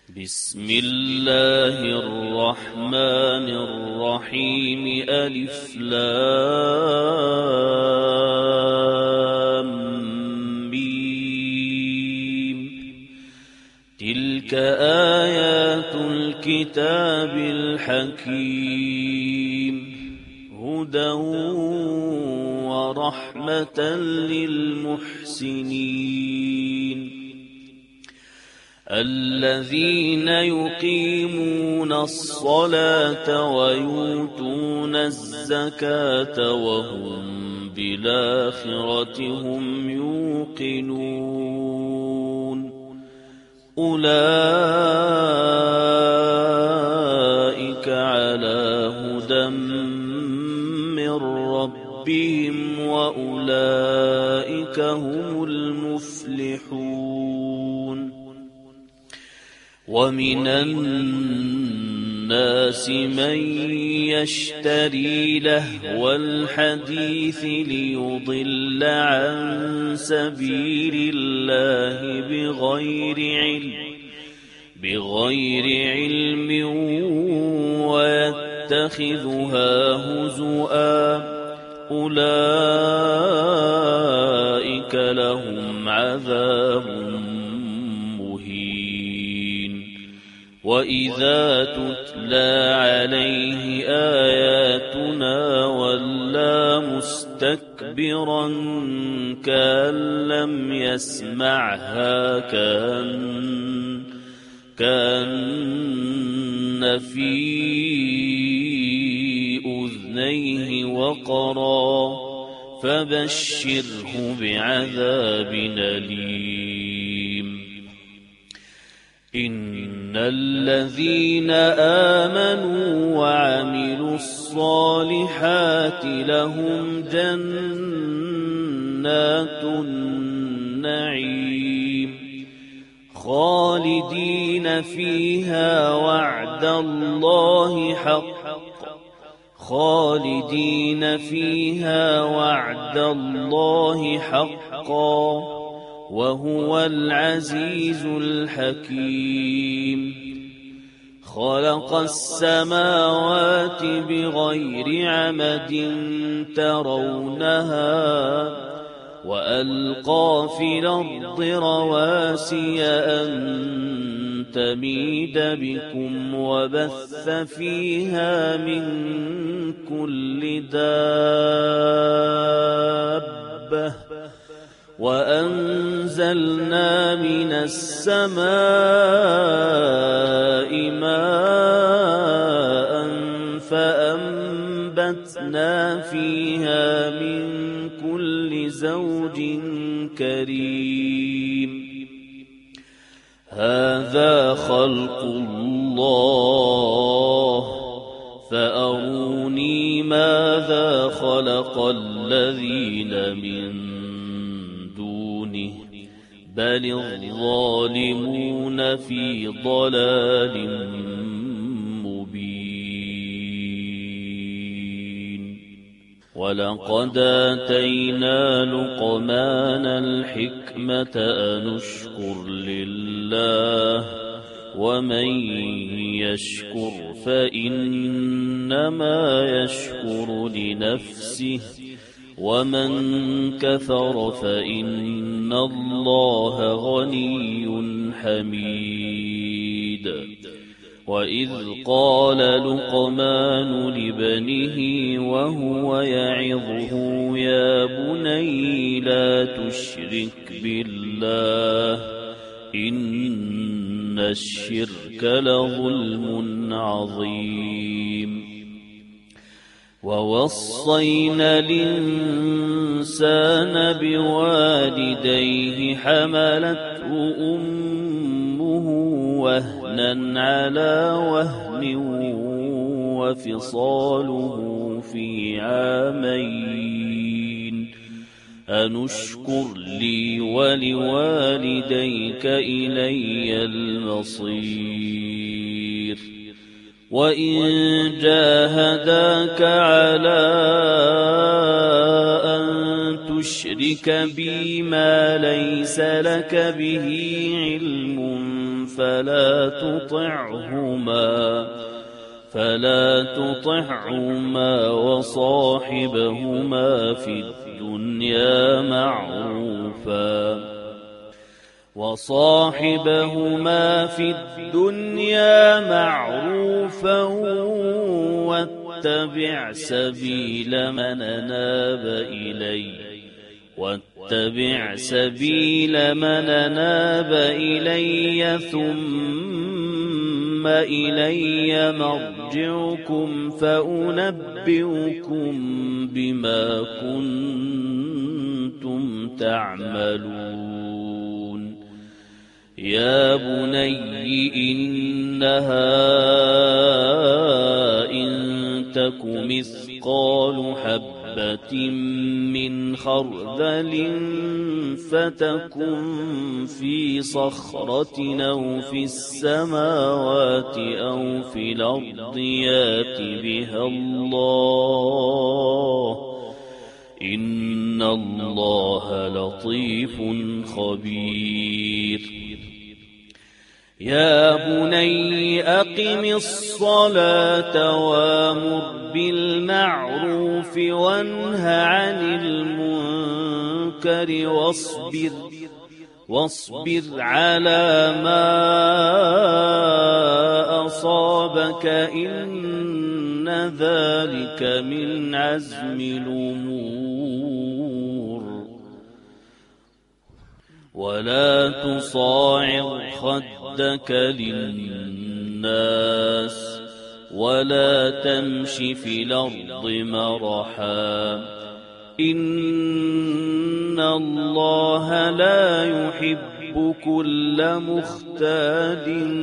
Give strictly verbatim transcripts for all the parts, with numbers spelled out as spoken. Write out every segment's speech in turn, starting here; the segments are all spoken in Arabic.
بسم الله الرحمن الرحيم ألف لام ميم. تلك آيات الكتاب الحكيم هدى ورحمة للمحسنين الذين يقيمون الصلاة ويؤتون الزكاة وهم بالآخرة هم يوقنون أولئك على هدى من ربهم وأولئك هم المفلحون. ومن الناس من يشتري لهو الحديث ليضل عن سبيل الله بغير علم بغير علم ويتخذها هزؤا أولئك لهم عذاب وإذا تتلى عليه آياتنا ولى مستكبرا كأن لم يسمعها كأن كأن في أذنيه وقرا فبشره بعذاب أليم. إن الذين آمنوا وعملوا الصالحات لهم جنات النعيم خالدين فيها وعد الله حق خالدين فيها وعد الله حقا وهو العزيز الحكيم. خلق السماوات بغير عمد ترونها وألقى في الأرض رواسي أن تميد بكم وبث فيها من كل دابة وأنزلنا من السماء ماء فأنبتنا فيها من كل زوج كريم. هذا خلق الله فأروني ماذا خلق الذين من بل الظالمون في ضلال مبين. ولقد آتينا لقمان الحكمة أن اشكر لله ومن يشكر فإنما يشكر لنفسه ومن كفر فإن الله غني حميد. وإذ قال لقمان لابنه وهو يعظه يا بني لا تشرك بالله إن الشرك لظلم عظيم. ووصينا الإنسان بوالديه حملته أمه وهنا على وهن وفصاله في عامين أن اشكر لي ولوالديك إلي المصير. وإن جاهداك على أن تشرك بي ما ليس لك به علم فلا تطعهما فلا تطعهما وصاحبهما في الدنيا معروفا وصاحبهما في الدنيا معروفا واتبع سبيل من أناب إلي واتبع سبيل من أناب إلي ثم إلي مرجعكم فأنبئكم بما كنتم تعملون يا بني إنها إن تك مثقال حبة من خردل فتكن في صخرة أو في السماوات أو في الأرض يات بها الله إن الله لطيف خبير يا بني أقم الصلاة وامر بالمعروف وانه عن المنكر واصبر واصبر على ما أصابك إن ذلك من عزم الأمور ولا تصاعر خدك للناس ولا تمش في الأرض مرحا إن الله لا يحب كل مختال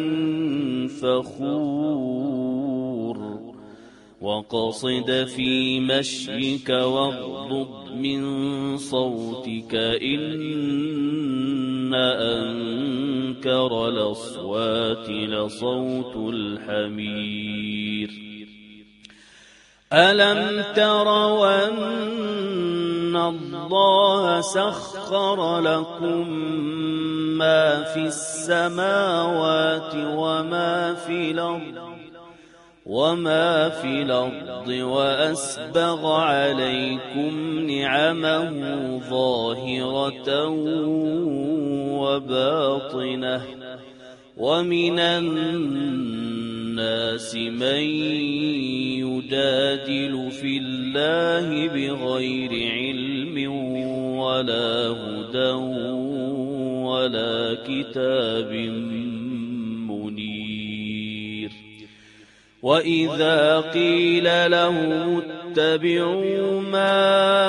فخور وقصد في مشيك واغضض من صوتك إن أنكر الأصوات لصوت الحمير ألم تروا أن الله سخر لكم ما في السماوات وما في الأرض وما في الأرض وأسبغ عليكم نعمه ظاهرة وباطنة ومن الناس من يجادل في الله بغير علم ولا هدى ولا كتاب منير وإذا قيل لهم اتبعوا ما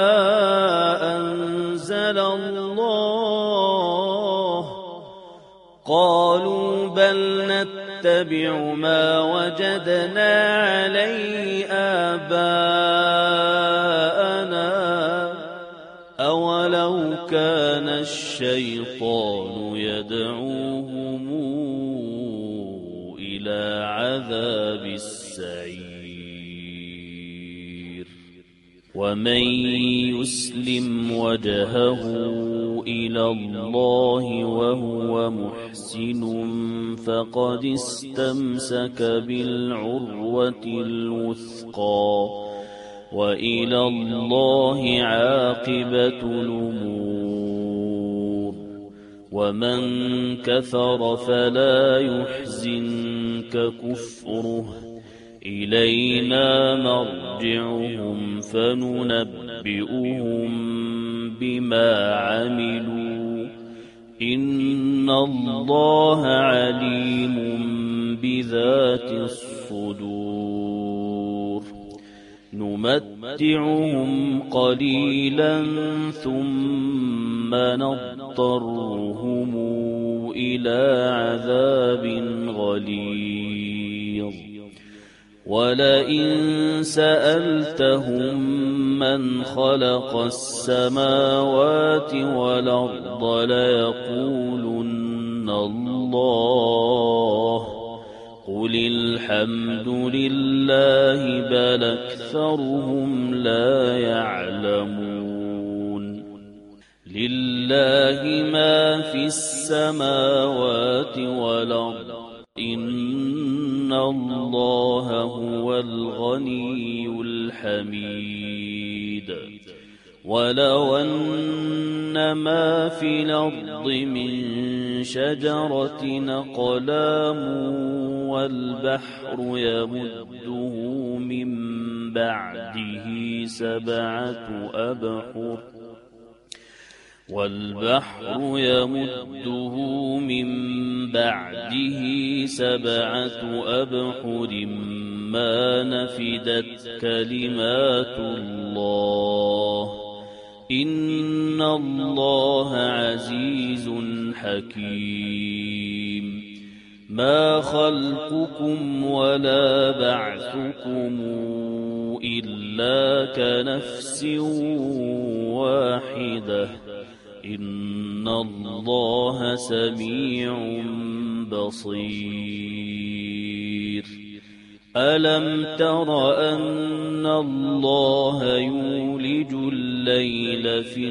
أنزل الله قالوا بل نتبع ما وجدنا عليه آباءنا أولو كان الشيطان يدعوهم إلى عذاب السعير ومن يسلم وجهه إلى الله وهو محسن فقد استمسك بالعروة الوثقى وإلى الله عاقبة الأمور ومن كفر فلا يحزنك كفره إلينا مرجعهم فننبئهم بما عملوا إن الله عليم بذات الصدور نمتعهم قليلا ثم نضطرهم إلى عذاب غليظ ولئن سألتهم من خلق السماوات والأرض ليقولن الله قل الحمد لله بل أكثرهم لا يعلمون لله ولله ما في السماوات والأرض إن الله هو الغني الحميد ولو أن ما في الأرض من شجرة أقلام والبحر يمده من بعده سبعة أبحر والبحر يمده من بعده سبعة أبحر ما نفدت كلمات الله إن الله عزيز حكيم ما خلقكم ولا بعثكم إلا كنفس واحدة إن الله سميع بصير ألم تر أن الله يولج الليل في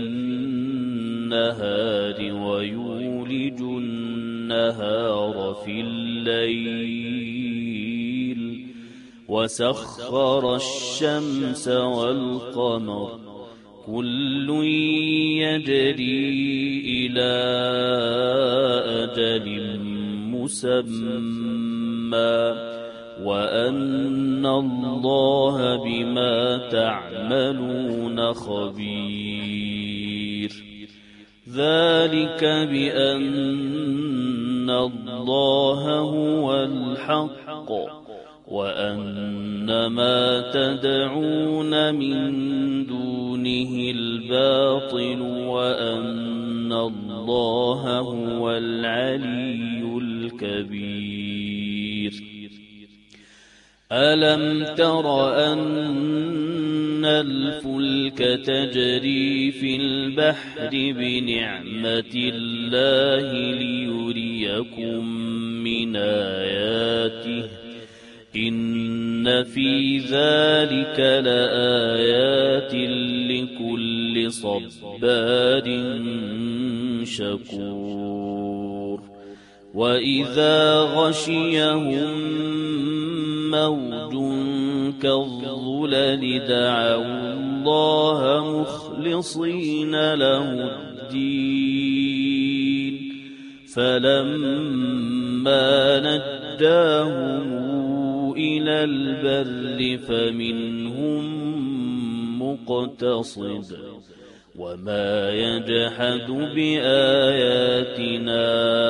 النهار ويولج النهار في الليل وسخر الشمس والقمر كل يجري إلى أجل مسمى وأن الله بما تعملون خبير ذلك بأن الله هو الحق وأن ما تدعون من دونه الباطل وأن الله هو العلي الكبير ألم تر أن الفلك تجري في البحر بنعمة الله ليريكم من آياته إن في ذلك لآيات لكل صبار شكور وإذا غشيهم موج كالظلل دعوا الله مخلصين له الدين فلما نجاهم إلى البر فمنهم مقتصد وما يجحد بآياتنا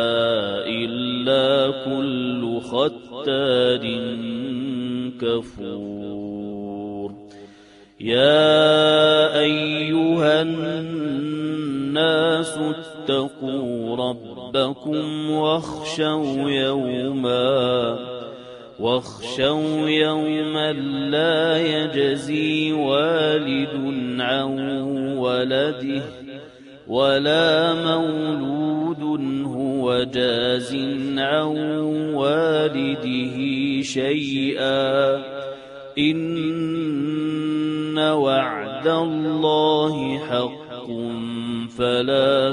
إلا كل ختار كفور يا أيها الناس اتقوا ربكم واخشوا يوما واخشوا يوما لا يجزي والد عن ولده ولا مولود هو جاز عن والده شيئا إن وعد الله حق فلا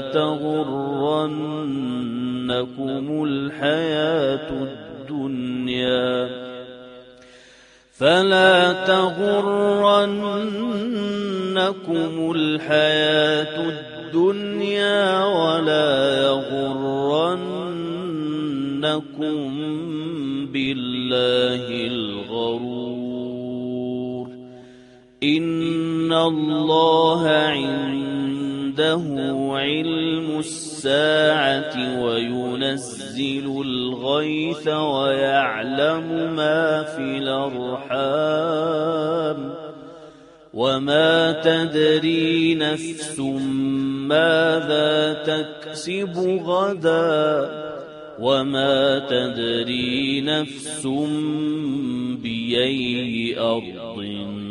تغرنكم الحياة الدنيا فلا تغرنكم الحياة الدنيا ولا يغرنكم بالله الغرور إن الله عنده علم الساعة وينزل الغيث ويعلم ما في الأرحام وما تدري نفس ماذا تكسب غدا وما تدري نفس بأي أرض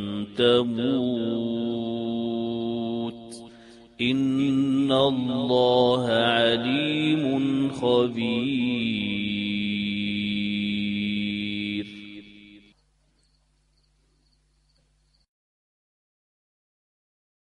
تموت إن الله عليم خبير